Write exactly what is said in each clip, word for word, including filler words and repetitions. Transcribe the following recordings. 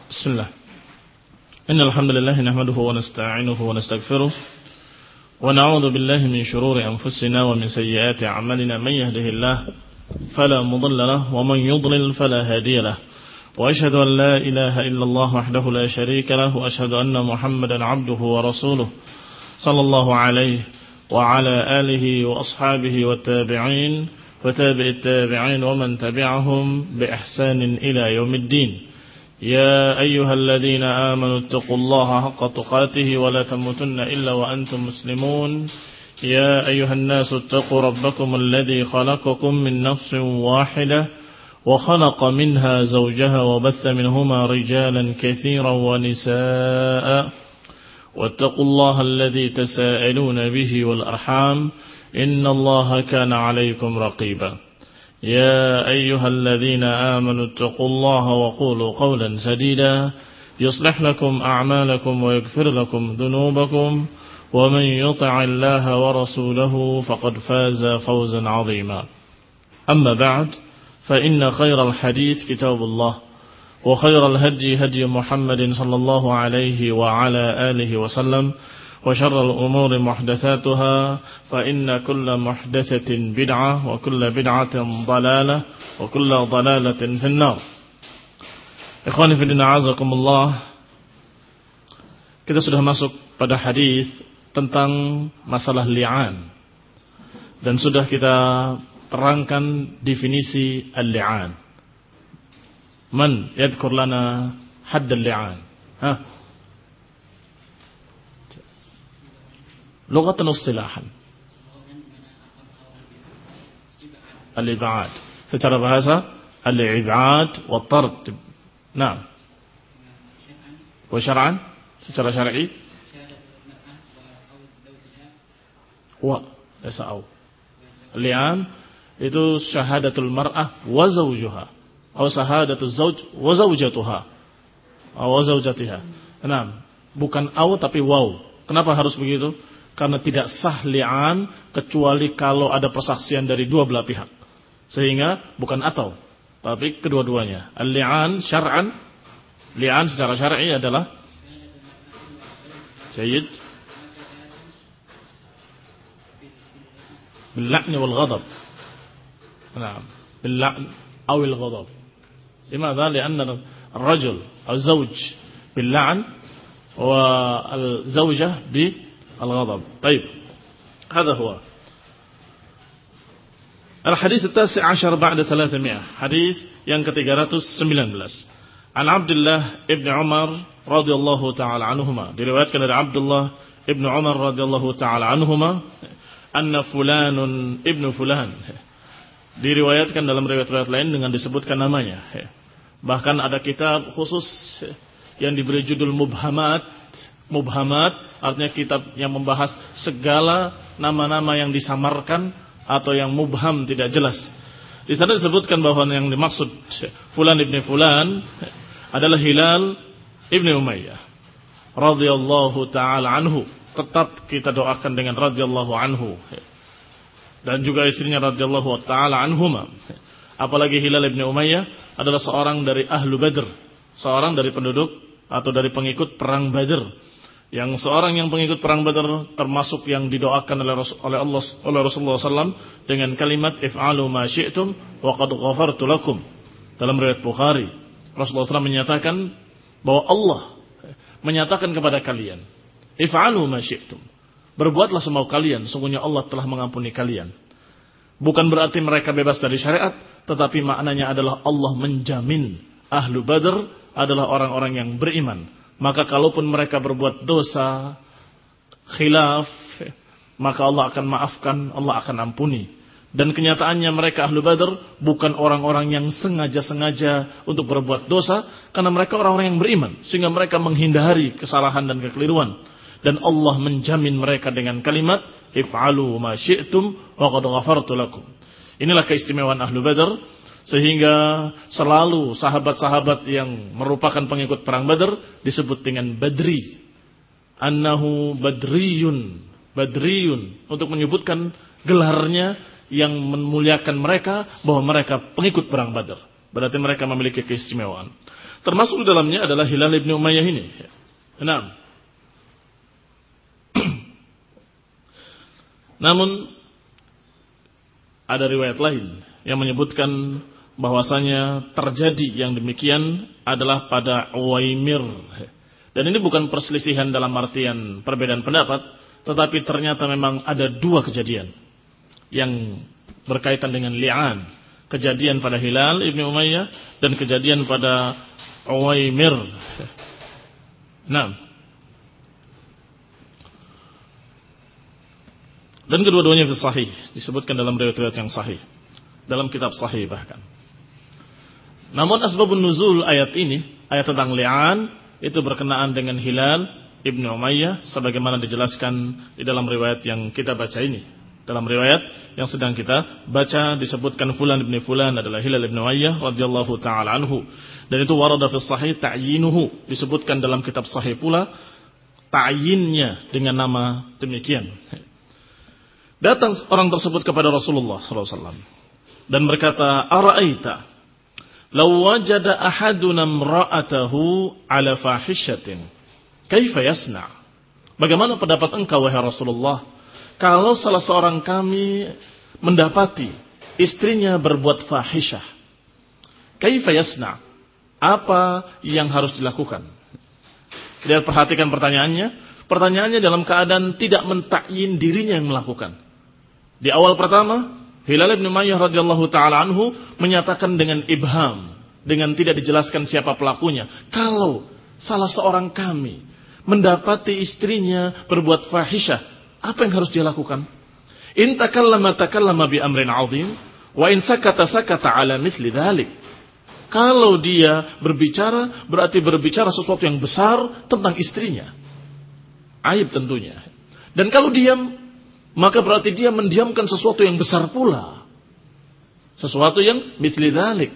Bismillah. Innal hamdalillah nahmaduhu wa nasta'inuhu wa nastaghfiruh wa na'udzu billahi min shururi anfusina wa min sayyiati a'malina man yahdihillahu fala mudilla lahu wa man yudlil fala hadiya lahu wa ashhadu an la ilaha illallah wahdahu la sharika lahu wa ashhadu anna Muhammadan 'abduhu wa rasuluh sallallahu alaihi wa ala alihi wa ashabihi wa tabi'in wa tabi'it tabi'in wa man tabi'ahum bi ihsanin ila yaumiddin. يا أيها الذين آمنوا اتقوا الله حق تقاته ولا تموتن إلا وأنتم مسلمون يا أيها الناس اتقوا ربكم الذي خلقكم من نفس واحدة وخلق منها زوجها وبث منهما رجالا كثيرا ونساء واتقوا الله الذي تساءلون به والأرحام إن الله كان عليكم رقيبا يا أيها الذين آمنوا اتقوا الله وقولوا قولا سديدا يصلح لكم أعمالكم ويغفر لكم ذنوبكم ومن يطع الله ورسوله فقد فاز فوزا عظيما أما بعد فإن خير الحديث كتاب الله وخير الهدي هدي محمد صلى الله عليه وعلى آله وسلم وشر الأمور محدثاتها فإن كل محدثة بدعة وكل بدعة ضلالة وكل ضلالة في النار. Ikhwani fi din a'azakumullah. Kita sudah masuk pada hadis tentang masalah li'an dan sudah kita terangkan definisi al-li'an. Man yadhkur lana hadd al-li'an? Ha? Lughatan istilahan. Al-ib'ad. Secara bahasa al-ib'ad wa tard. Naam. Wa syar'an? Secara syar'i? Wa yasa'u. Li'an itu syahadatul mar'ah wa zawjuha. Atau syahadatul zawj wa zawjatuha. Wa zawjatiha. Naam. Bukan au tapi waw. Kenapa harus begitu? Karena tidak sah li'an kecuali kalau ada persaksian dari dua belah pihak. Sehingga bukan atau, tapi kedua-duanya. Al-li'an syar'an, li'an secara syar'i adalah jayyid bil-la'n wal-ghadab. Naam, bil-la'n aw al-ghadab. Limadha? Li'anna ar-rajul az-zawj bil-la'n wa al-zawjah bi الغضب. طيب هذا هو الحديث التاسع عشر بعد ثلاثمائة. حديث yang ke-tiga ratus sembilan belas. An Abdullah ibn Umar radhiyallahu taala anhuma. Diriwayatkan dari Abdullah ibn Umar radhiyallahu taala anhuma anna fulanun ibnu fulan. Diriwayatkan dalam riwayat-riwayat lain dengan disebutkan namanya. Bahkan ada kitab khusus yang diberi judul Mubhamat. Mubhamat artinya kitab yang membahas segala nama-nama yang disamarkan atau yang mubham tidak jelas. Di sana disebutkan bahwa yang dimaksud fulan ibni fulan adalah Hilal ibni Umayyah radhiyallahu taala anhu. Tetap kita doakan dengan radhiyallahu anhu. Dan juga istrinya radhiyallahu taala anhuma. Apalagi Hilal ibni Umayyah adalah seorang dari ahlu Badr, seorang dari penduduk atau dari pengikut perang Badr. Yang seorang yang pengikut perang Badar termasuk yang didoakan oleh oleh Allah oleh Rasulullah sallallahu alaihi wasallam dengan kalimat if'alu ma syi'tum wa qad ghafartu lakum. Dalam riwayat Bukhari, Rasulullah sallallahu alaihi wasallam menyatakan bahwa Allah menyatakan kepada kalian, if'alu ma syi'tum. Berbuatlah semau kalian, sungguhnya Allah telah mengampuni kalian. Bukan berarti mereka bebas dari syariat, tetapi maknanya adalah Allah menjamin ahlu Badar adalah orang-orang yang beriman. Maka kalaupun mereka berbuat dosa, khilaf, maka Allah akan maafkan, Allah akan ampuni. Dan kenyataannya mereka ahlu Badar bukan orang-orang yang sengaja-sengaja untuk berbuat dosa, karena mereka orang-orang yang beriman, sehingga mereka menghindari kesalahan dan kekeliruan. Dan Allah menjamin mereka dengan kalimat if'alu ma syi'tum wa qad ghafartu lakum. Inilah keistimewaan ahlu Badar. Sehingga selalu sahabat-sahabat yang merupakan pengikut perang Badar disebut dengan Badri. Annahu Badriyun. Badriyun. Untuk menyebutkan gelarnya yang memuliakan mereka bahwa mereka pengikut perang Badar. Berarti mereka memiliki keistimewaan. Termasuk di dalamnya adalah Hilal ibn Umayyah ini. Enam. Namun ada riwayat lain yang menyebutkan bahwasanya terjadi yang demikian adalah pada Uwaimir. Dan ini bukan perselisihan dalam artian perbedaan pendapat, tetapi ternyata memang ada dua kejadian yang berkaitan dengan li'an. Kejadian pada Hilal ibn Umayyah dan kejadian pada Uwaimir. Nah, dan kedua-duanya fi sahih, disebutkan dalam riwayat-riwayat yang sahih, dalam kitab sahih bahkan. Namun asbabun nuzul ayat ini, ayat tentang li'an, itu berkenaan dengan Hilal ibn Umayyah sebagaimana dijelaskan di dalam riwayat yang kita baca ini. Dalam riwayat yang sedang kita baca disebutkan fulan ibn fulan adalah Hilal ibn Umayyah radhiyallahu taala anhu. Dan itu warada fi sahih ta'yinuhu, disebutkan dalam kitab sahih pula ta'yinnya dengan nama demikian. Datang orang tersebut kepada Rasulullah sallallahu alaihi wasallam dan berkata, "Ara'aita law wajada ahaduna imra'atahu 'ala fahishatin, kaifa yasna'?" Bagaimana pendapat engkau wahai Rasulullah kalau salah seorang kami mendapati istrinya berbuat fahisyah? Kaifa yasna'? Apa yang harus dilakukan? Lihat, perhatikan pertanyaannya. Pertanyaannya dalam keadaan tidak mentakyin dirinya yang melakukan. Di awal pertama, Hilal bin Umayyah radhiyallahu taala anhu menyatakan dengan ibham, dengan tidak dijelaskan siapa pelakunya. Kalau salah seorang kami mendapati istrinya berbuat fahisyah, apa yang harus dia lakukan? In takallama takallama bi amrin 'azim wa in sakata sakata 'ala mithli dhalik. Kalau dia berbicara, berarti berbicara sesuatu yang besar tentang istrinya. Aib tentunya. Dan kalau diam, maka berarti dia mendiamkan sesuatu yang besar pula. Sesuatu yang mithli dhalik.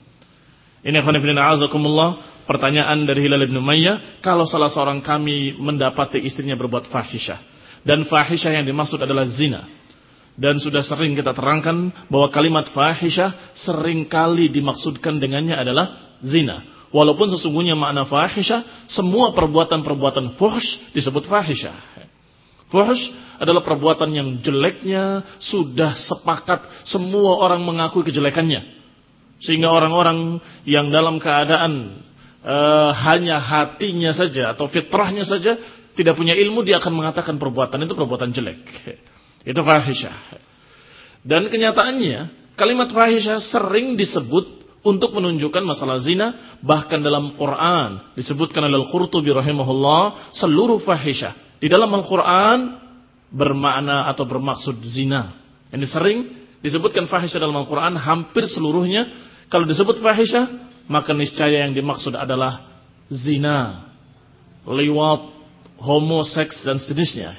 Ini khonifidina a'azakumullah, pertanyaan dari Hilal bin Umayyah, kalau salah seorang kami mendapati istrinya berbuat fahisyah. Dan fahisyah yang dimaksud adalah zina. Dan sudah sering kita terangkan bahwa kalimat fahisyah seringkali dimaksudkan dengannya adalah zina. Walaupun sesungguhnya makna fahisyah, semua perbuatan-perbuatan fuhsh disebut fahisyah. Fuhsh adalah perbuatan yang jeleknya sudah sepakat semua orang mengakui kejelekannya. Sehingga orang-orang yang dalam keadaan uh, hanya hatinya saja atau fitrahnya saja tidak punya ilmu, dia akan mengatakan perbuatan itu perbuatan jelek. Itu fahisyah. Dan kenyataannya kalimat fahisyah sering disebut untuk menunjukkan masalah zina. Bahkan dalam Quran disebutkan oleh Al-Qurtubi rahimahullah, seluruh fahisyah di dalam Al-Quran bermakna atau bermaksud zina. Ini sering disebutkan fahisyah dalam Al-Quran, hampir seluruhnya. Kalau disebut fahisyah, maka niscaya yang dimaksud adalah zina, liwat, homoseks dan sejenisnya.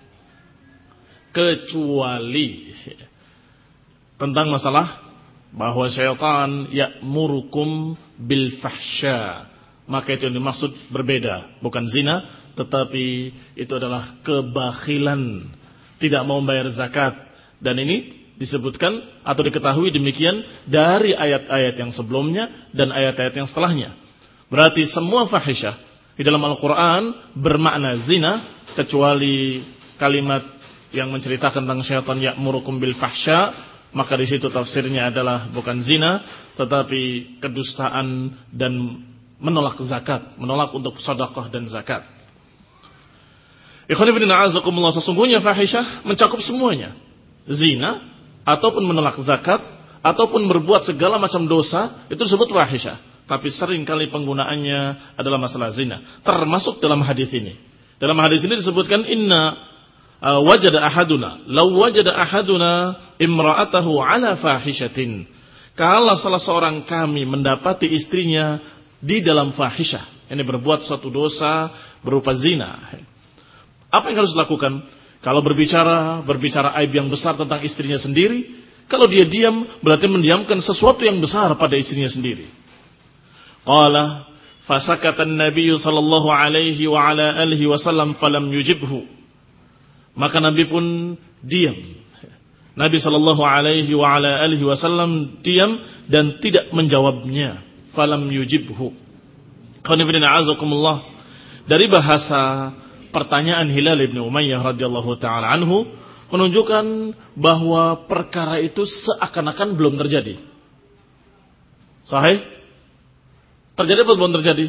Kecuali tentang masalah bahwa syaitan ya'murukum bil fahsya, maka itu yang dimaksud berbeda, bukan zina, tetapi itu adalah kebakhilan, tidak mau membayar zakat. Dan ini disebutkan atau diketahui demikian dari ayat-ayat yang sebelumnya dan ayat-ayat yang setelahnya. Berarti semua fahisyah di dalam Al-Quran bermakna zina, kecuali kalimat yang menceritakan tentang syaitan ya'murukum bil fahsya, maka di situ tafsirnya adalah bukan zina, tetapi kedustaan dan menolak zakat, menolak untuk sedekah dan zakat. Ikhwan fillah a'azakumullah, sesungguhnya fahisyah mencakup semuanya. Zina ataupun menolak zakat ataupun berbuat segala macam dosa itu disebut fahisyah. Tapi sering kali penggunaannya adalah masalah zina, termasuk dalam hadis ini. Dalam hadis ini disebutkan inna Uh, wajada ahaduna law wajada ahaduna imra'atahu ala fahishatin. Kalau salah seorang kami mendapati istrinya di dalam fahisyah, ini berbuat suatu dosa berupa zina, apa yang harus dilakukan? Kalau berbicara berbicara aib yang besar tentang istrinya sendiri, kalau dia diam berarti mendiamkan sesuatu yang besar pada istrinya sendiri. Qala fasakata an-nabiy sallallahu alaihi wa ala alihi wasallam falam yujibhu. Maka Nabi pun diam. Nabi sallallahu alaihi wa ala alihi wasallam diam dan tidak menjawabnya. Falam yujibhu. Dari bahasa pertanyaan Hilal bin Umayyah radhiyallahu taala anhu menunjukkan bahwa perkara itu seakan-akan belum terjadi. Sahih? Terjadi atau belum terjadi?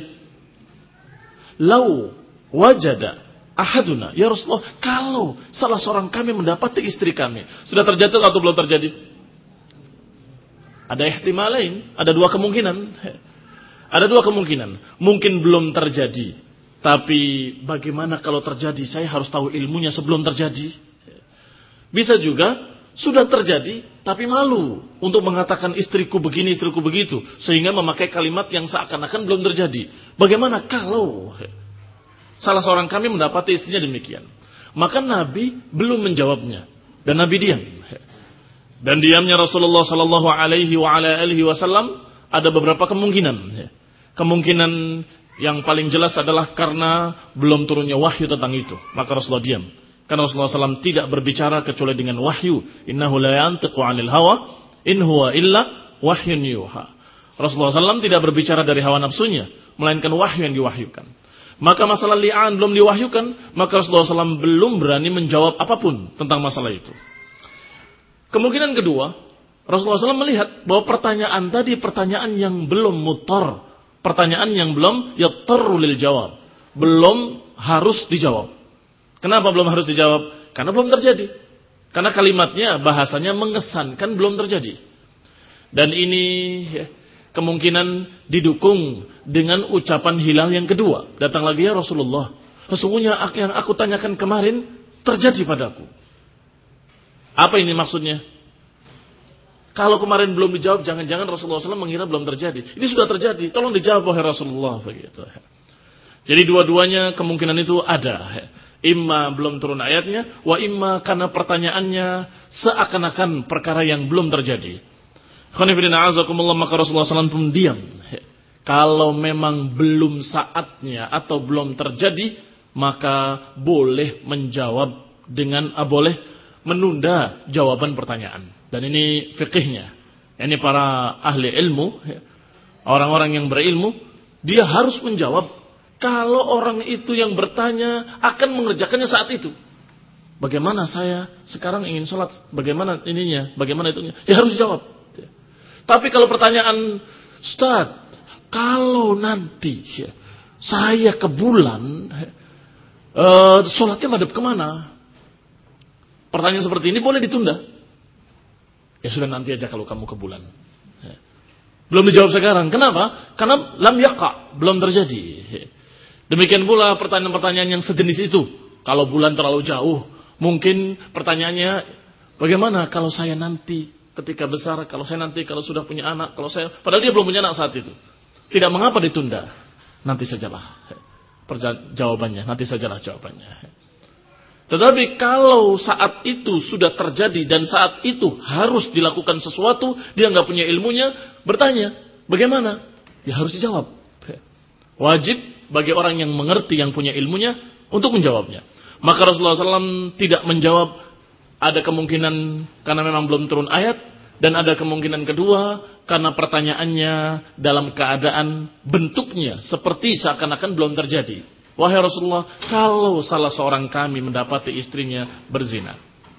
Lau wajada ahaduna, ya Rasulullah, kalau salah seorang kami mendapati istri kami, sudah terjadi atau belum terjadi? Ada ihtimal lain, ada dua kemungkinan. Ada dua kemungkinan. Mungkin belum terjadi, tapi bagaimana kalau terjadi? Saya harus tahu ilmunya sebelum terjadi. Bisa juga sudah terjadi, tapi malu untuk mengatakan istriku begini, istriku begitu, sehingga memakai kalimat yang seakan-akan belum terjadi. Bagaimana kalau salah seorang kami mendapati istrinya demikian? Maka Nabi belum menjawabnya, dan Nabi diam. Dan diamnya Rasulullah Sallallahu Alaihi Wasallam ada beberapa kemungkinan. Kemungkinan yang paling jelas adalah karena belum turunnya wahyu tentang itu. Maka Rasulullah diam. Karena Rasulullah shallallahu alaihi wasallam tidak berbicara kecuali dengan wahyu. Innahu la yantiqu 'anil hawa, in huwa illa wahyun yuha. Rasulullah shallallahu alaihi wasallam tidak berbicara dari hawa nafsunya, melainkan wahyu yang diwahyukan. Maka masalah li'an belum diwahyukan, maka Rasulullah shallallahu alaihi wasallam belum berani menjawab apapun tentang masalah itu. Kemungkinan kedua, Rasulullah shallallahu alaihi wasallam melihat bahwa pertanyaan tadi pertanyaan yang belum mutar, pertanyaan yang belum yattarru lil jawab, belum harus dijawab. Kenapa belum harus dijawab? Karena belum terjadi. Karena kalimatnya, bahasanya mengesankan belum terjadi. Dan ini ya, kemungkinan didukung dengan ucapan Hilal yang kedua. Datang lagi, ya Rasulullah, sesungguhnya yang aku tanyakan kemarin terjadi padaku. Apa ini maksudnya? Kalau kemarin belum dijawab, jangan-jangan Rasulullah shallallahu alaihi wasallam mengira belum terjadi. Ini sudah terjadi, tolong dijawab wahai Rasulullah. Begitu. Jadi dua-duanya kemungkinan itu ada. Imma belum turun ayatnya, wa imma karena pertanyaannya seakan-akan perkara yang belum terjadi. Khonifidina azakumullah, maka Rasulullah shallallahu alaihi wasallam pun diam. Kalau memang belum saatnya atau belum terjadi, maka boleh menjawab dengan, ah, boleh menunda jawaban pertanyaan. Dan ini fikihnya. Ini para ahli ilmu, orang-orang yang berilmu, dia harus menjawab. Kalau orang itu yang bertanya akan mengerjakannya saat itu. Bagaimana saya sekarang ingin sholat? Bagaimana ininya? Bagaimana itunya? Ya harus dijawab. Tapi kalau pertanyaan, Ustaz, kalau nanti ya, saya ke bulan, uh, sholatnya madhab kemana? Pertanyaan seperti ini boleh ditunda. Ya sudah, nanti aja kalau kamu ke bulan. Belum dijawab sekarang. Kenapa? Karena lam yaqa, belum terjadi. Demikian pula pertanyaan-pertanyaan yang sejenis itu. Kalau bulan terlalu jauh, mungkin pertanyaannya, bagaimana kalau saya nanti ketika besar, kalau saya nanti kalau sudah punya anak, kalau saya, padahal dia belum punya anak saat itu. Tidak mengapa ditunda. Nanti sajalah jawabannya, nanti sajalah jawabannya. Tetapi kalau saat itu sudah terjadi dan saat itu harus dilakukan sesuatu, dia nggak punya ilmunya, bertanya, bagaimana? Ya harus dijawab. Wajib bagi orang yang mengerti, yang punya ilmunya, untuk menjawabnya. Maka Rasulullah shallallahu alaihi wasallam tidak menjawab. Ada kemungkinan karena memang belum turun ayat, dan ada kemungkinan kedua karena pertanyaannya dalam keadaan bentuknya seperti seakan-akan belum terjadi. Wahai Rasulullah, kalau salah seorang kami mendapati istrinya berzina.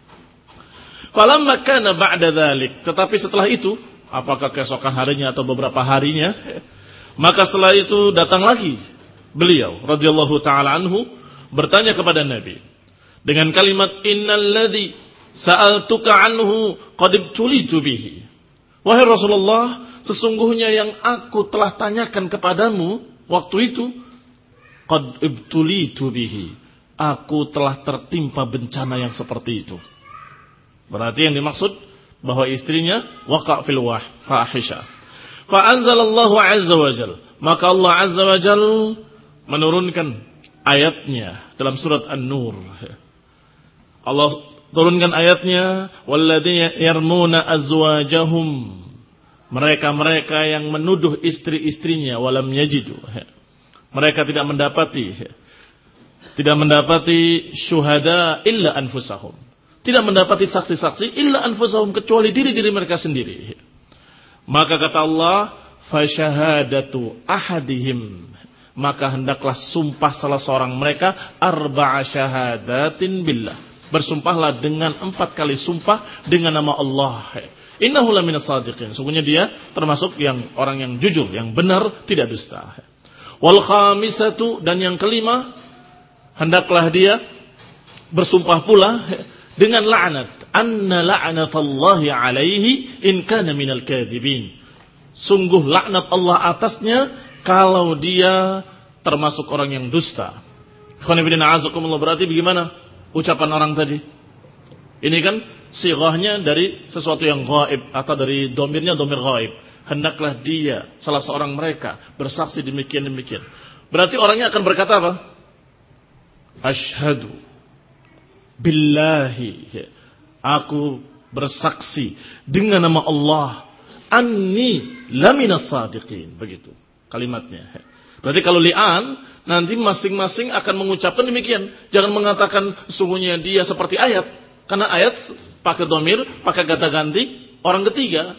Falamma kana ba'da dzalik, tetapi setelah itu, apakah keesokan harinya atau beberapa harinya, maka setelah itu datang lagi beliau radhiyallahu taala anhu bertanya kepada Nabi dengan kalimat, innalladzi sa'altuka anhu qad ibtulitu bihi. Wahai Rasulullah, sesungguhnya yang aku telah tanyakan kepadamu waktu itu, qad ibtulitu bihi, aku telah tertimpa bencana yang seperti itu. Berarti yang dimaksud bahwa istrinya waqa' fil wah fahisha. Fa anzalallahu azza wa jalla, maka Allah azza wa jalla menurunkan ayatnya dalam surat An-Nur. Allah turunkan ayatnya, walladzina yarmuna azwajahum, mereka-mereka yang menuduh istri-istrinya, walam yajidu, mereka tidak mendapati tidak mendapati syuhada illa anfusahum, tidak mendapati saksi-saksi illa anfusahum, kecuali diri-diri mereka sendiri. Maka kata Allah, fasyahadatu ahadihim, maka hendaklah sumpah salah seorang mereka arba'a syahadatin billah. Bersumpahlah dengan empat kali sumpah dengan nama Allah. Innahu laminas shadiqin. Sungguhnya dia termasuk yang orang yang jujur, yang benar, tidak dusta. Wal khamisatu, dan yang kelima, hendaklah dia bersumpah pula dengan laknat. Anna la'natallahi alaihi in kana minal kadhibin. Sungguh laknat Allah atasnya kalau dia termasuk orang yang dusta. Khonibidina azakumullah, berarti bagaimana ucapan orang tadi? Ini kan sighahnya dari sesuatu yang ghaib, atau dari domirnya domir ghaib. Hendaklah dia, salah seorang mereka, bersaksi demikian-demikian. Berarti orangnya akan berkata apa? Asyhadu billahi, aku bersaksi dengan nama Allah, anni laminas shadiqin. Begitu kalimatnya. Berarti kalau li'an, nanti masing-masing akan mengucapkan demikian. Jangan mengatakan sungguhnya dia seperti ayat. Karena ayat pakai domir, pakai kata ganti orang ketiga.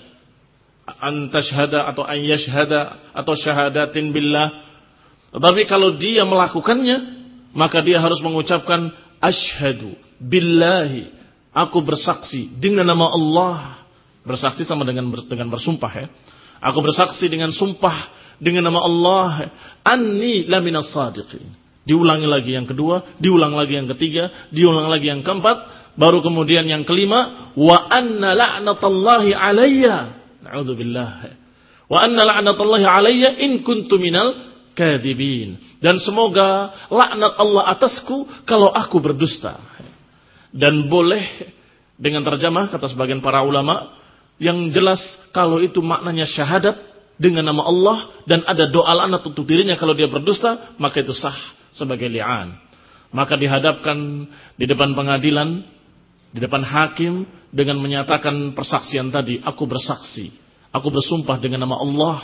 Antashhada atau ayyashhada atau syahadatin billah. Tapi kalau dia melakukannya, maka dia harus mengucapkan asyhadu billahi, aku bersaksi dengan nama Allah. Bersaksi sama dengan dengan bersumpah ya. Aku bersaksi dengan sumpah dengan nama Allah, anni laminas shadiqin. Diulangi lagi yang kedua, diulang lagi yang ketiga, diulang lagi yang keempat, baru kemudian yang kelima, wa anna la'natallahi alayya. Na'udzubillah. Wa anna la'natallahi alayya in kuntu minal kadhibin. Dan semoga laknat Allah atasku kalau aku berdusta. Dan boleh dengan terjemah kata sebagian para ulama, yang jelas kalau itu maknanya syahadat dengan nama Allah dan ada doa laknat untuk dirinya kalau dia berdusta, maka itu sah sebagai li'an. Maka dihadapkan di depan pengadilan, di depan hakim dengan menyatakan persaksian tadi, aku bersaksi, aku bersumpah dengan nama Allah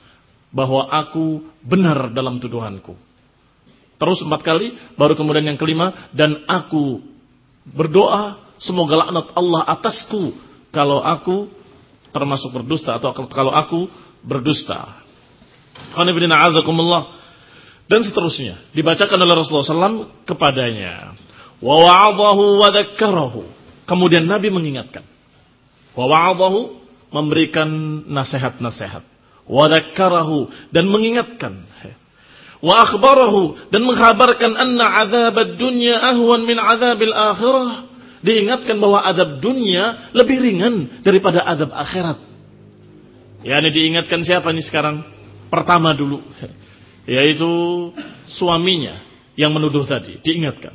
bahwa aku benar dalam tuduhanku. Terus empat kali, baru kemudian yang kelima, dan aku berdoa semoga laknat Allah atasku kalau aku termasuk berdusta atau kalau aku berdusta. Khonibidina azakumullah. Dan seterusnya dibacakan oleh Rasulullah shallallahu alaihi wasallam kepadanya. Wa wa'adahu wa dzakkarahu. Kemudian Nabi mengingatkan. Wa wa'adahu, memberikan nasihat-nasihat. Wa dzakkarahu, dan mengingatkan. Wa akhbarahu, dan mengkhabarkan anna adzabad dunya ahwan min adzabil akhirah. Diingatkan bahwa azab dunia lebih ringan daripada azab akhirat. Ya, ini diingatkan siapa nih sekarang? Pertama dulu, yaitu suaminya yang menuduh tadi. Diingatkan,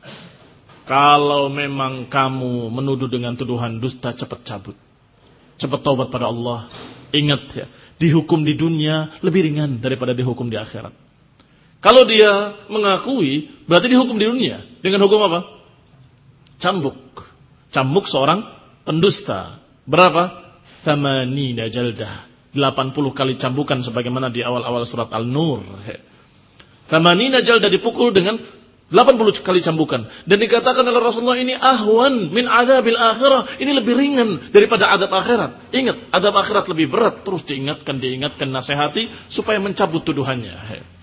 kalau memang kamu menuduh dengan tuduhan dusta, cepat cabut, cepat taubat pada Allah. Ingat ya, dihukum di dunia lebih ringan daripada dihukum di akhirat. Kalau dia mengakui, berarti dihukum di dunia dengan hukum apa? Cambuk. Cambuk seorang pendusta. Berapa? Thamanina jaldah. delapan puluh kali cambukan sebagaimana di awal-awal surat Al-Nur. Thamanina jaldah, dipukul dengan delapan puluh kali cambukan. Dan dikatakan oleh Rasulullah, ini ahwan min adzabil akhirah. Ini lebih ringan daripada azab akhirat. Ingat, azab akhirat lebih berat. Terus diingatkan, diingatkan, nasihati supaya mencabut tuduhannya.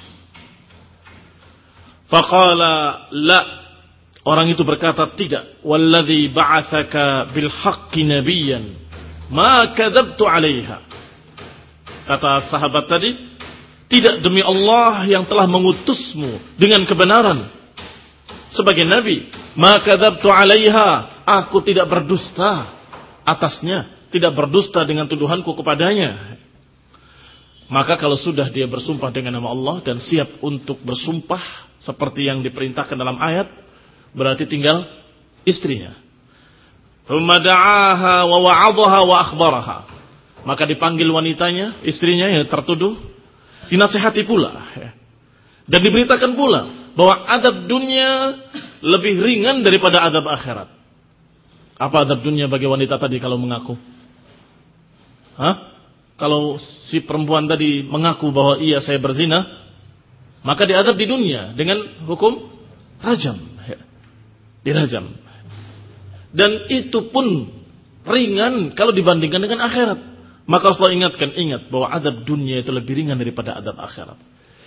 Faqala la. Orang itu berkata, tidak. Walladzi ba'atsaka bil haqqi nabiyyan ma kadzabtu 'alaiha. Kata sahabat tadi, tidak, demi Allah yang telah mengutusmu dengan kebenaran sebagai nabi, ma kadzabtu 'alaiha, aku tidak berdusta atasnya, tidak berdusta dengan tuduhanku kepadanya. Maka kalau sudah dia bersumpah dengan nama Allah dan siap untuk bersumpah seperti yang diperintahkan dalam ayat, berarti tinggal istrinya. Thumma da'aha wa wa'adhaha wa akhbaraha. Maka dipanggil wanitanya, istrinya yang tertuduh, dinasihati pula. Dan diberitakan pula bahwa azab dunia lebih ringan daripada azab akhirat. Apa azab dunia bagi wanita tadi kalau mengaku? Hah? Kalau si perempuan tadi mengaku bahwa iya saya berzina, maka diazab di dunia dengan hukum rajam. Dirajam. Dan itu pun ringan kalau dibandingkan dengan akhirat. Maka Rasulullah ingatkan, ingat bahwa azab dunia itu lebih ringan daripada azab akhirat.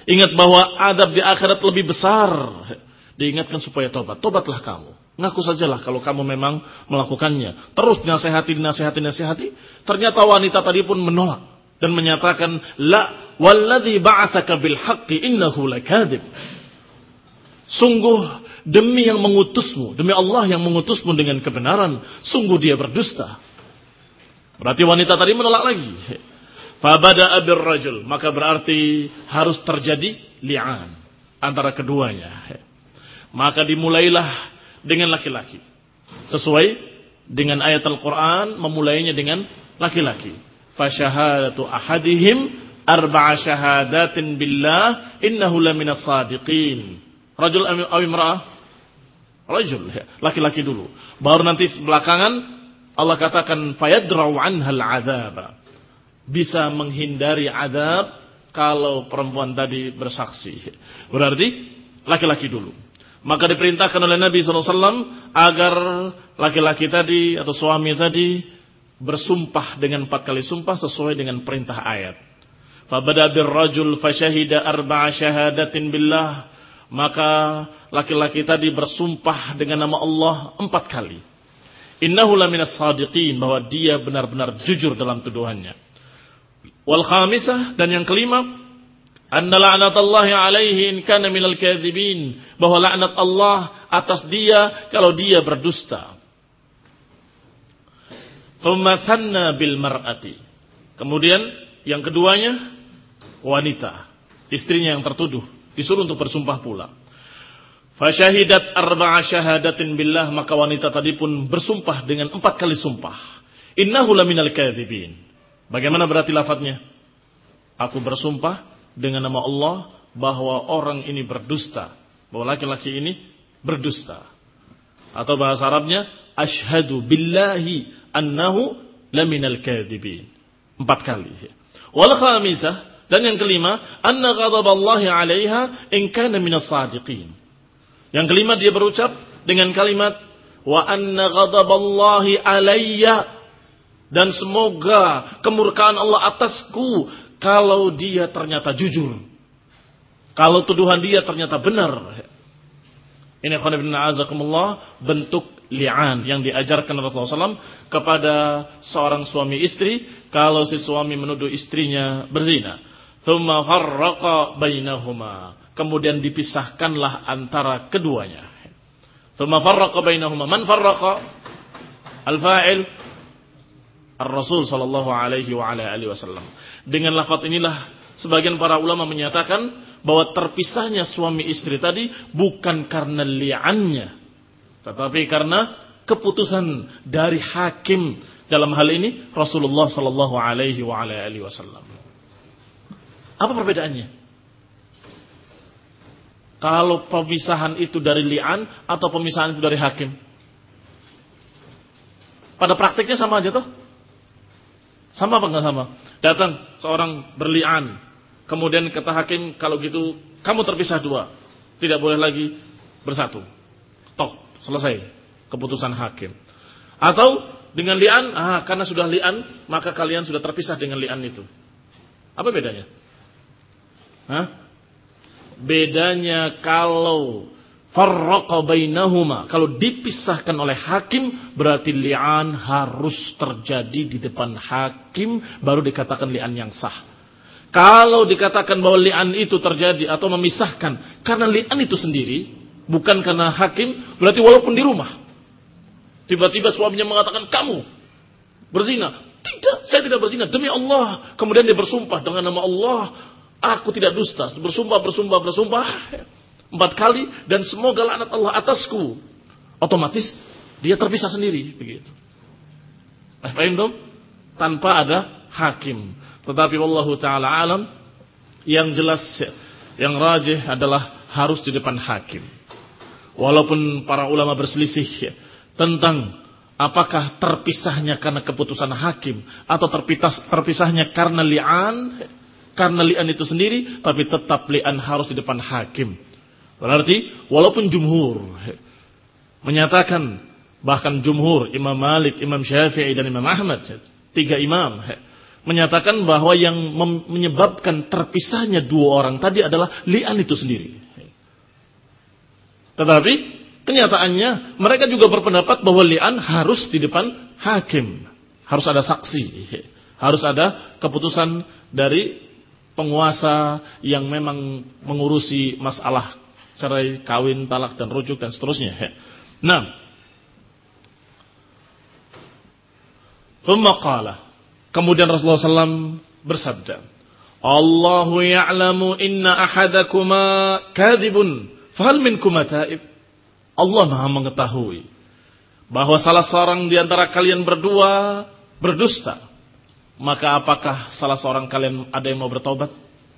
Ingat bahwa adab di akhirat lebih besar. Diingatkan supaya tobat. Tobatlah kamu. Ngaku sajalah kalau kamu memang melakukannya. Terus dinasehati, dinasehati, dinasehati. Ternyata wanita tadi pun menolak. Dan menyatakan, La walladhi ba'athaka bilhaqqi innahu lakadib. Sungguh demi yang mengutusmu. Demi Allah yang mengutusmu dengan kebenaran. Sungguh dia berdusta. Berarti wanita tadi menolak lagi. Fabada'a birrajul. Maka berarti harus terjadi li'an. Antara keduanya. Maka dimulailah dengan laki-laki. Sesuai dengan ayat Al-Quran, memulainya dengan laki-laki. Fasyahadatu ahadihim arba'a syahadatin billah innahu laminas sadiqin. Rajul aw imra'ah? Rajul, laki-laki dulu. Baru nanti belakangan Allah katakan fayadra'u anhal adzaba. Bisa menghindari azab kalau perempuan tadi bersaksi. Berarti laki-laki dulu. Maka diperintahkan oleh Nabi shallallahu alaihi wasallam agar laki-laki tadi atau suami tadi bersumpah dengan empat kali sumpah sesuai dengan perintah ayat. Fabada birrajul fasyahida arba'a syahadatin billah. Maka laki-laki tadi bersumpah dengan nama Allah empat kali. Innahu laminas sadiqin, bahwa dia benar-benar jujur dalam tuduhannya. Wal khamisah, dan yang kelima, anna la'natallahi alaihi in kana minal kadzibin, bahwa laknat Allah atas dia kalau dia berdusta. Thumma thanna bil mar'ati. Kemudian yang keduanya wanita, istrinya yang tertuduh, disuruh untuk bersumpah pula. Fasyahidat arba'a syahadatin billah, maka wanita tadi pun bersumpah dengan empat kali sumpah. Innahu laminal kadzibin. Bagaimana berarti lafadznya? Aku bersumpah dengan nama Allah bahwa orang ini berdusta, bahwa laki-laki ini berdusta. Atau bahasa Arabnya, asyhadu billahi annahu laminal kadzibin. Empat kali. Wal khamisah, dan yang kelima, anna ghadaballahi 'alaiha in kana minas sadiqin. Yang kelima dia berucap dengan kalimat wa anna ghadaballahi 'alayya, dan semoga kemurkaan Allah atasku kalau dia ternyata jujur. Kalau tuduhan dia ternyata benar. Ini khonibna azakumullah, bentuk li'an yang diajarkan Rasulullah shallallahu alaihi wasallam kepada seorang suami istri kalau si suami menuduh istrinya berzina. Thumma farraqa bainahuma, kemudian dipisahkanlah antara keduanya. Thumma farraqa bainahuma. Man farraqa? Al-fa'il Ar-Rasul sallallahu alaihi wa ala alihi wasallam. Dengan lafaz inilah sebagian para ulama menyatakan bahwa terpisahnya suami istri tadi bukan karena li'annya, tetapi karena keputusan dari hakim, dalam hal ini Rasulullah sallallahu alaihi wa ala alihi wasallam. Apa perbedaannya? Kalau pemisahan itu dari li'an atau pemisahan itu dari hakim? Pada praktiknya sama aja toh? Sama apa enggak sama? Datang seorang berli'an, kemudian kata hakim, kalau gitu kamu terpisah dua, tidak boleh lagi bersatu. Tok, selesai keputusan hakim. Atau dengan li'an, ah karena sudah li'an maka kalian sudah terpisah dengan li'an itu. Apa bedanya? Hah? Bedanya kalau farraqa bainahuma, kalau dipisahkan oleh hakim, berarti li'an harus terjadi di depan hakim, baru dikatakan li'an yang sah. Kalau dikatakan bahwa li'an itu terjadi atau memisahkan karena li'an itu sendiri, bukan karena hakim, berarti walaupun di rumah, tiba-tiba suaminya mengatakan kamu berzina. Tidak, saya tidak berzina, demi Allah. Kemudian dia bersumpah dengan nama Allah, aku tidak dusta. Bersumpah, bersumpah, bersumpah empat kali, dan semoga laknat Allah atasku. Otomatis dia terpisah sendiri, begitu. Eh, paham dong? Tanpa ada hakim. Tetapi wallahu taala alam, yang jelas, yang rajih adalah harus di depan hakim. Walaupun para ulama berselisih tentang apakah terpisahnya karena keputusan hakim atau terpisah, terpisahnya karena li'an, karena li'an itu sendiri, tapi tetap li'an harus di depan hakim. Berarti walaupun jumhur menyatakan, bahkan jumhur Imam Malik, Imam Syafi'i dan Imam Ahmad, tiga imam menyatakan bahwa yang menyebabkan terpisahnya dua orang tadi adalah li'an itu sendiri. Tetapi kenyataannya mereka juga berpendapat bahwa li'an harus di depan hakim. Harus ada saksi. Harus ada keputusan dari penguasa yang memang mengurusi masalah cerai, kawin, talak, dan rujuk, dan seterusnya. Nah, thumma qala, kemudian Rasulullah shallallahu alaihi wasallam bersabda, Allahu ya'lamu inna ahadakuma kadhibun, fahal minkuma ta'ib. Allah Maha mengetahui bahwa salah seorang di antara kalian berdua berdusta. Maka apakah salah seorang kalian ada yang mau bertobat?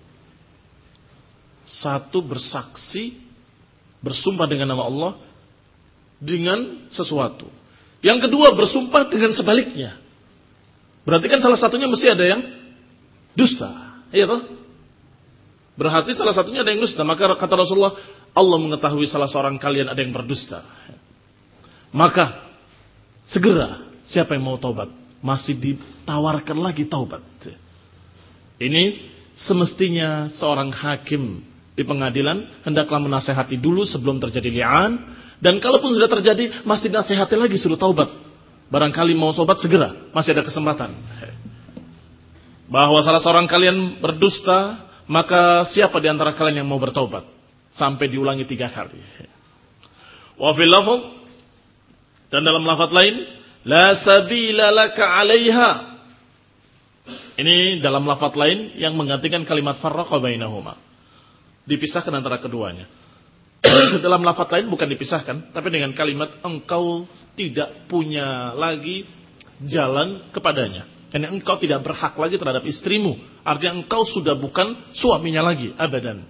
Satu, bersaksi, bersumpah dengan nama Allah dengan sesuatu. Yang kedua, bersumpah dengan sebaliknya. Berarti kan salah satunya mesti ada yang dusta. Iya toh? Berarti salah satunya ada yang dusta. Maka kata Rasulullah, Allah mengetahui salah seorang kalian ada yang berdusta. Maka segera siapa yang mau taubat? Masih ditawarkan lagi taubat. Ini semestinya seorang hakim di pengadilan hendaklah menasehati dulu sebelum terjadi li'an. Dan kalaupun sudah terjadi, masih nasihati lagi suruh taubat. Barangkali mau taubat segera, masih ada kesempatan. Bahwa salah seorang kalian berdusta, maka siapa di antara kalian yang mau bertaubat? Sampai diulangi tiga kali. Wa fil lafadz, dan dalam lafadz lain, la sabila laka 'alaiha. Ini dalam lafadz lain yang menggantikan kalimat farraqa bainahuma. Dipisahkan antara keduanya. Dalam lafadz lain bukan dipisahkan, tapi dengan kalimat engkau tidak punya lagi jalan kepadanya. Yani engkau tidak berhak lagi terhadap istrimu. Artinya engkau sudah bukan suaminya lagi, abadan.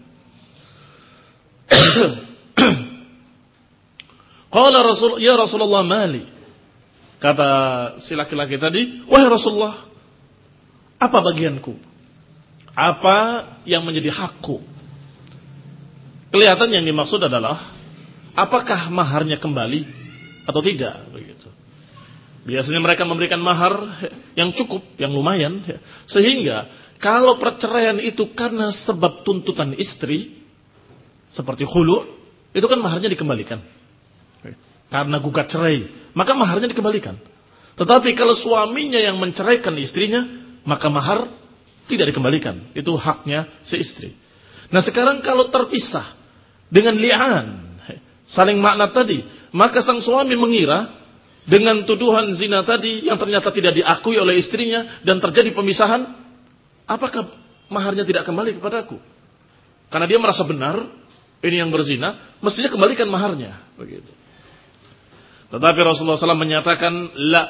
Qala Rasul, ya Rasulullah mali. Kata si laki-laki tadi, wahai Rasulullah, apa bagianku? Apa yang menjadi hakku? Kelihatan yang dimaksud adalah, apakah maharnya kembali atau tidak? Begitu. Biasanya mereka memberikan mahar yang cukup, yang lumayan. Sehingga kalau perceraian itu karena sebab tuntutan istri, seperti khulu, itu kan maharnya dikembalikan. Karena gugat cerai, maka maharnya dikembalikan. Tetapi kalau suaminya yang menceraikan istrinya, maka mahar tidak dikembalikan. Itu haknya si istri. Nah sekarang kalau terpisah dengan li'an, saling makna tadi, maka sang suami mengira dengan tuduhan zina tadi yang ternyata tidak diakui oleh istrinya dan terjadi pemisahan, apakah maharnya tidak kembali kepadaku? Karena dia merasa benar, ini yang berzina, mestinya kembalikan maharnya. Begitu. Tetapi Rasulullah shallallahu alaihi wasallam menyatakan, la,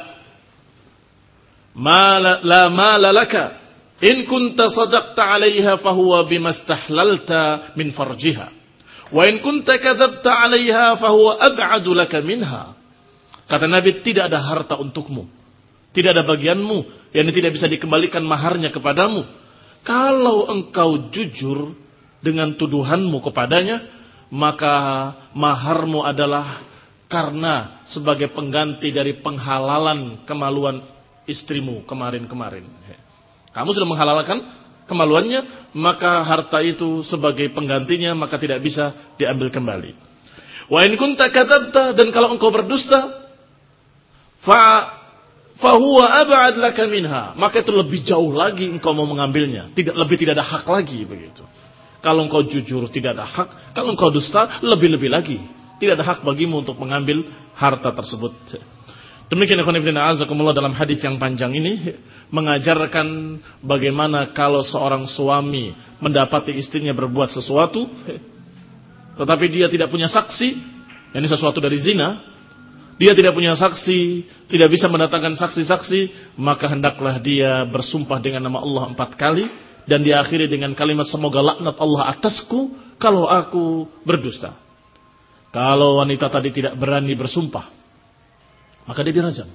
ma la, la mala laka, in kunta sadaqta alaiha fahuwa bimastahlalta min farjiha, wa in kunta kadzabta alaiha fahuwa ab'adu laka minha. Kata Nabi, tidak ada harta untukmu, tidak ada bagianmu yang tidak bisa dikembalikan maharnya kepadamu. Kalau engkau jujur dengan tuduhanmu kepadanya, maka maharmu adalah karena sebagai pengganti dari penghalalan kemaluan istrimu kemarin-kemarin. Kamu sudah menghalalkan kemaluannya, maka harta itu sebagai penggantinya, maka tidak bisa diambil kembali. Wa in kunta kadzabta, dan kalau engkau berdusta, fa fahuwa ab'ad laka minha, maka itu lebih jauh lagi engkau mau mengambilnya. Tidak lebih tidak ada hak lagi begitu. Kalau engkau jujur tidak ada hak, kalau engkau dusta lebih-lebih lagi. Tidak ada hak bagimu untuk mengambil harta tersebut. Demikian ikhwan fillah azakumullah, dalam hadis yang panjang ini mengajarkan bagaimana kalau seorang suami mendapati istrinya berbuat sesuatu, tetapi dia tidak punya saksi, ini sesuatu dari zina, dia tidak punya saksi, tidak bisa mendatangkan saksi-saksi, maka hendaklah dia bersumpah dengan nama Allah empat kali dan diakhiri dengan kalimat semoga laknat Allah atasku kalau aku berdusta. Kalau wanita tadi tidak berani bersumpah, maka dia dirajam.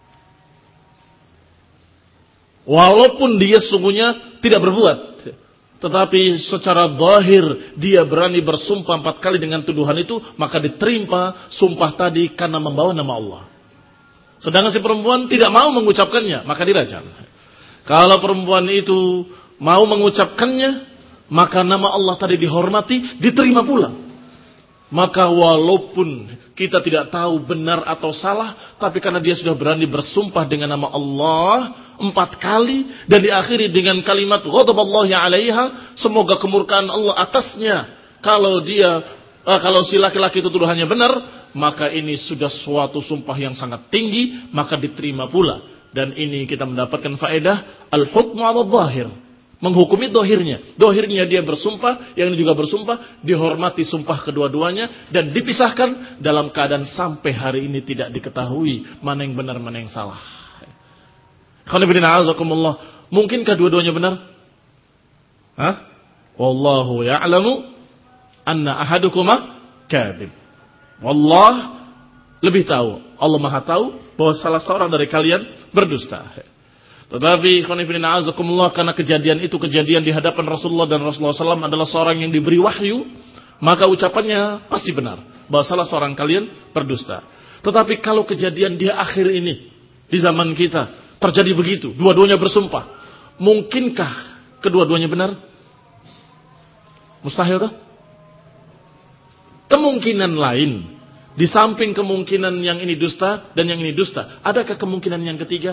Walaupun dia sungguhnya tidak berbuat, tetapi secara zahir dia berani bersumpah empat kali dengan tuduhan itu, maka diterima sumpah tadi karena membawa nama Allah. Sedangkan si perempuan tidak mau mengucapkannya, maka dirajam. Kalau perempuan itu mau mengucapkannya, maka nama Allah tadi dihormati, diterima pula. Maka walaupun kita tidak tahu benar atau salah, tapi karena dia sudah berani bersumpah dengan nama Allah empat kali dan diakhiri dengan kalimat ghadaballahi 'alaiha, semoga kemurkaan Allah atasnya. Kalau dia eh, kalau si laki-laki itu tuduhannya benar, maka ini sudah suatu sumpah yang sangat tinggi, maka diterima pula. Dan ini kita mendapatkan faedah al-hukmu 'ala dhahir, menghukumi dohirnya. Dohirnya dia bersumpah, yang ini juga bersumpah, dihormati sumpah kedua-duanya dan dipisahkan dalam keadaan sampai hari ini tidak diketahui mana yang benar mana yang salah. Khonibidina'azakumullah, mungkinkah dua-duanya benar? Hah? Wallahu ya'lamu anna ahadukuma kadhib. Wallah lebih tahu, Allah Maha tahu bahwa salah seorang dari kalian berdusta. Tetapi khonifidina azakumullah, karena kejadian itu kejadian di hadapan Rasulullah dan Rasulullah shallallahu alaihi wasallam adalah seorang yang diberi wahyu, maka ucapannya pasti benar bahwa salah seorang kalian berdusta. Tetapi kalau kejadian di akhir ini, di zaman kita terjadi begitu, dua-duanya bersumpah, mungkinkah kedua-duanya benar? Mustahil tuh? Kemungkinan lain, di samping kemungkinan yang ini dusta dan yang ini dusta, adakah kemungkinan yang ketiga?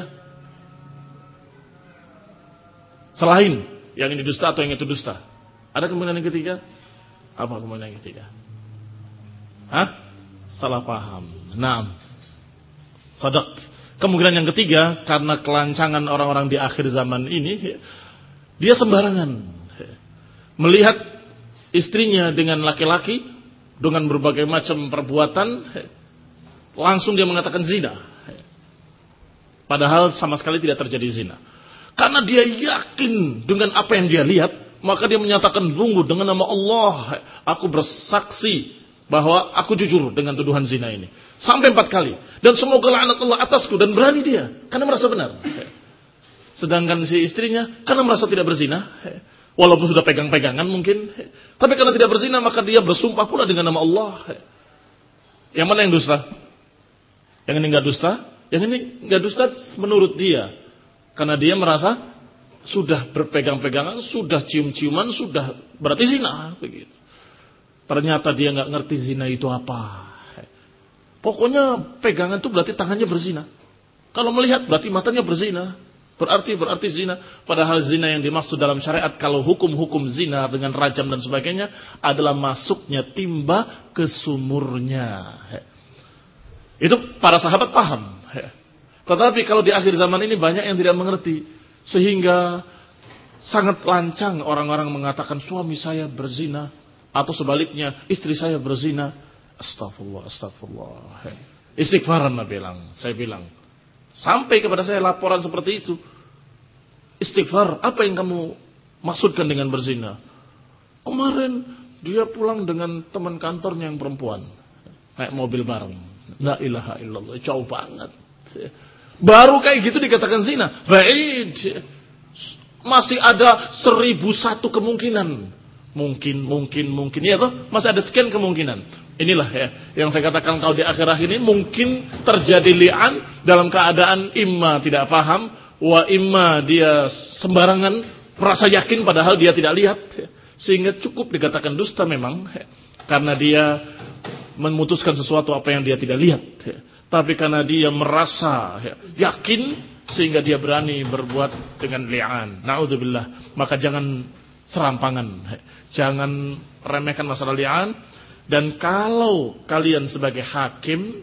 Selain yang ini dusta atau yang itu dusta, ada kemungkinan yang ketiga? Apa kemungkinan yang ketiga? Hah? Salah paham. Naam. Sadaq. Kemungkinan yang ketiga, karena kelancangan orang-orang di akhir zaman ini, dia sembarangan melihat istrinya dengan laki-laki, dengan berbagai macam perbuatan, langsung dia mengatakan zina. Padahal sama sekali tidak terjadi zina. Karena dia yakin dengan apa yang dia lihat, maka dia menyatakan, tunggu, dengan nama Allah, aku bersaksi bahwa aku jujur dengan tuduhan zina ini. Sampai empat kali. Dan semoga laknat Allah atasku. Dan berani dia, karena merasa benar. Sedangkan si istrinya, karena merasa tidak berzina, walaupun sudah pegang-pegangan mungkin, tapi karena tidak berzina, maka dia bersumpah pula dengan nama Allah. Yang mana yang dusta? Yang ini enggak dusta? Yang ini enggak dusta menurut dia, karena dia merasa sudah berpegang-pegangan, sudah cium-ciuman, sudah berarti zina, begitu. Ternyata dia enggak ngerti zina itu apa. Pokoknya pegangan itu berarti tangannya berzina. Kalau melihat berarti matanya berzina. Berarti berarti zina. Padahal zina yang dimaksud dalam syariat, kalau hukum-hukum zina dengan rajam dan sebagainya, adalah masuknya timba ke sumurnya. Itu para sahabat paham. Tetapi kalau di akhir zaman ini banyak yang tidak mengerti, sehingga sangat lancang orang-orang mengatakan suami saya berzina, atau sebaliknya istri saya berzina. Astagfirullah, astagfirullah. Istighfaran lah bilang, saya bilang. Sampai kepada saya laporan seperti itu. Istighfar, apa yang kamu maksudkan dengan berzina? Kemarin dia pulang dengan teman kantornya yang perempuan, naik mobil bareng. La ilaha illallah, jauh banget. Baru kayak gitu dikatakan zina. Baik, masih ada seribu satu kemungkinan. Mungkin, mungkin, mungkin. Ya toh, masih ada sekian kemungkinan. Inilah ya, yang saya katakan kalau di akhir-akhir ini mungkin terjadi li'an dalam keadaan imma tidak paham, wa imma dia sembarangan, merasa yakin padahal dia tidak lihat. Sehingga cukup dikatakan dusta memang, karena dia memutuskan sesuatu apa yang dia tidak lihat. Tapi karena dia merasa yakin, sehingga dia berani berbuat dengan li'an. Na'udzubillah. Maka jangan serampangan, jangan remehkan masalah li'an. Dan kalau kalian sebagai hakim,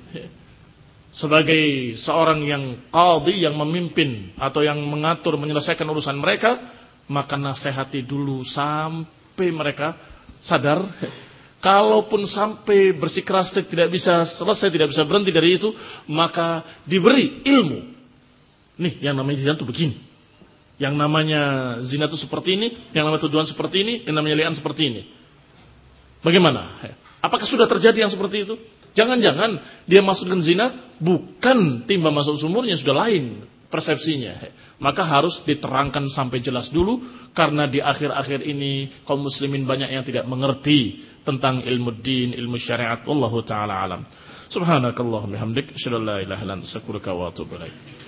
sebagai seorang yang qadhi, yang memimpin atau yang mengatur, menyelesaikan urusan mereka, maka nasihati dulu sampai mereka sadar. Kalaupun sampai bersikeras tidak bisa selesai, tidak bisa berhenti dari itu, maka diberi ilmu. Nih, yang namanya zina itu begini. Yang namanya zina itu seperti ini, yang namanya tuduhan seperti ini, yang namanya li'an seperti ini. Bagaimana? Apakah sudah terjadi yang seperti itu? Jangan-jangan dia maksudkan zina bukan timba masuk sumurnya, sudah lain persepsinya. Maka harus diterangkan sampai jelas dulu, karena di akhir-akhir ini kaum muslimin banyak yang tidak mengerti tentang ilmu din, ilmu syariat. Wallahu ta'ala alam. Subhanakallahumma bihamdik, asyhadu an la ilaha illa anta astaghfiruka wa atubu ilaik.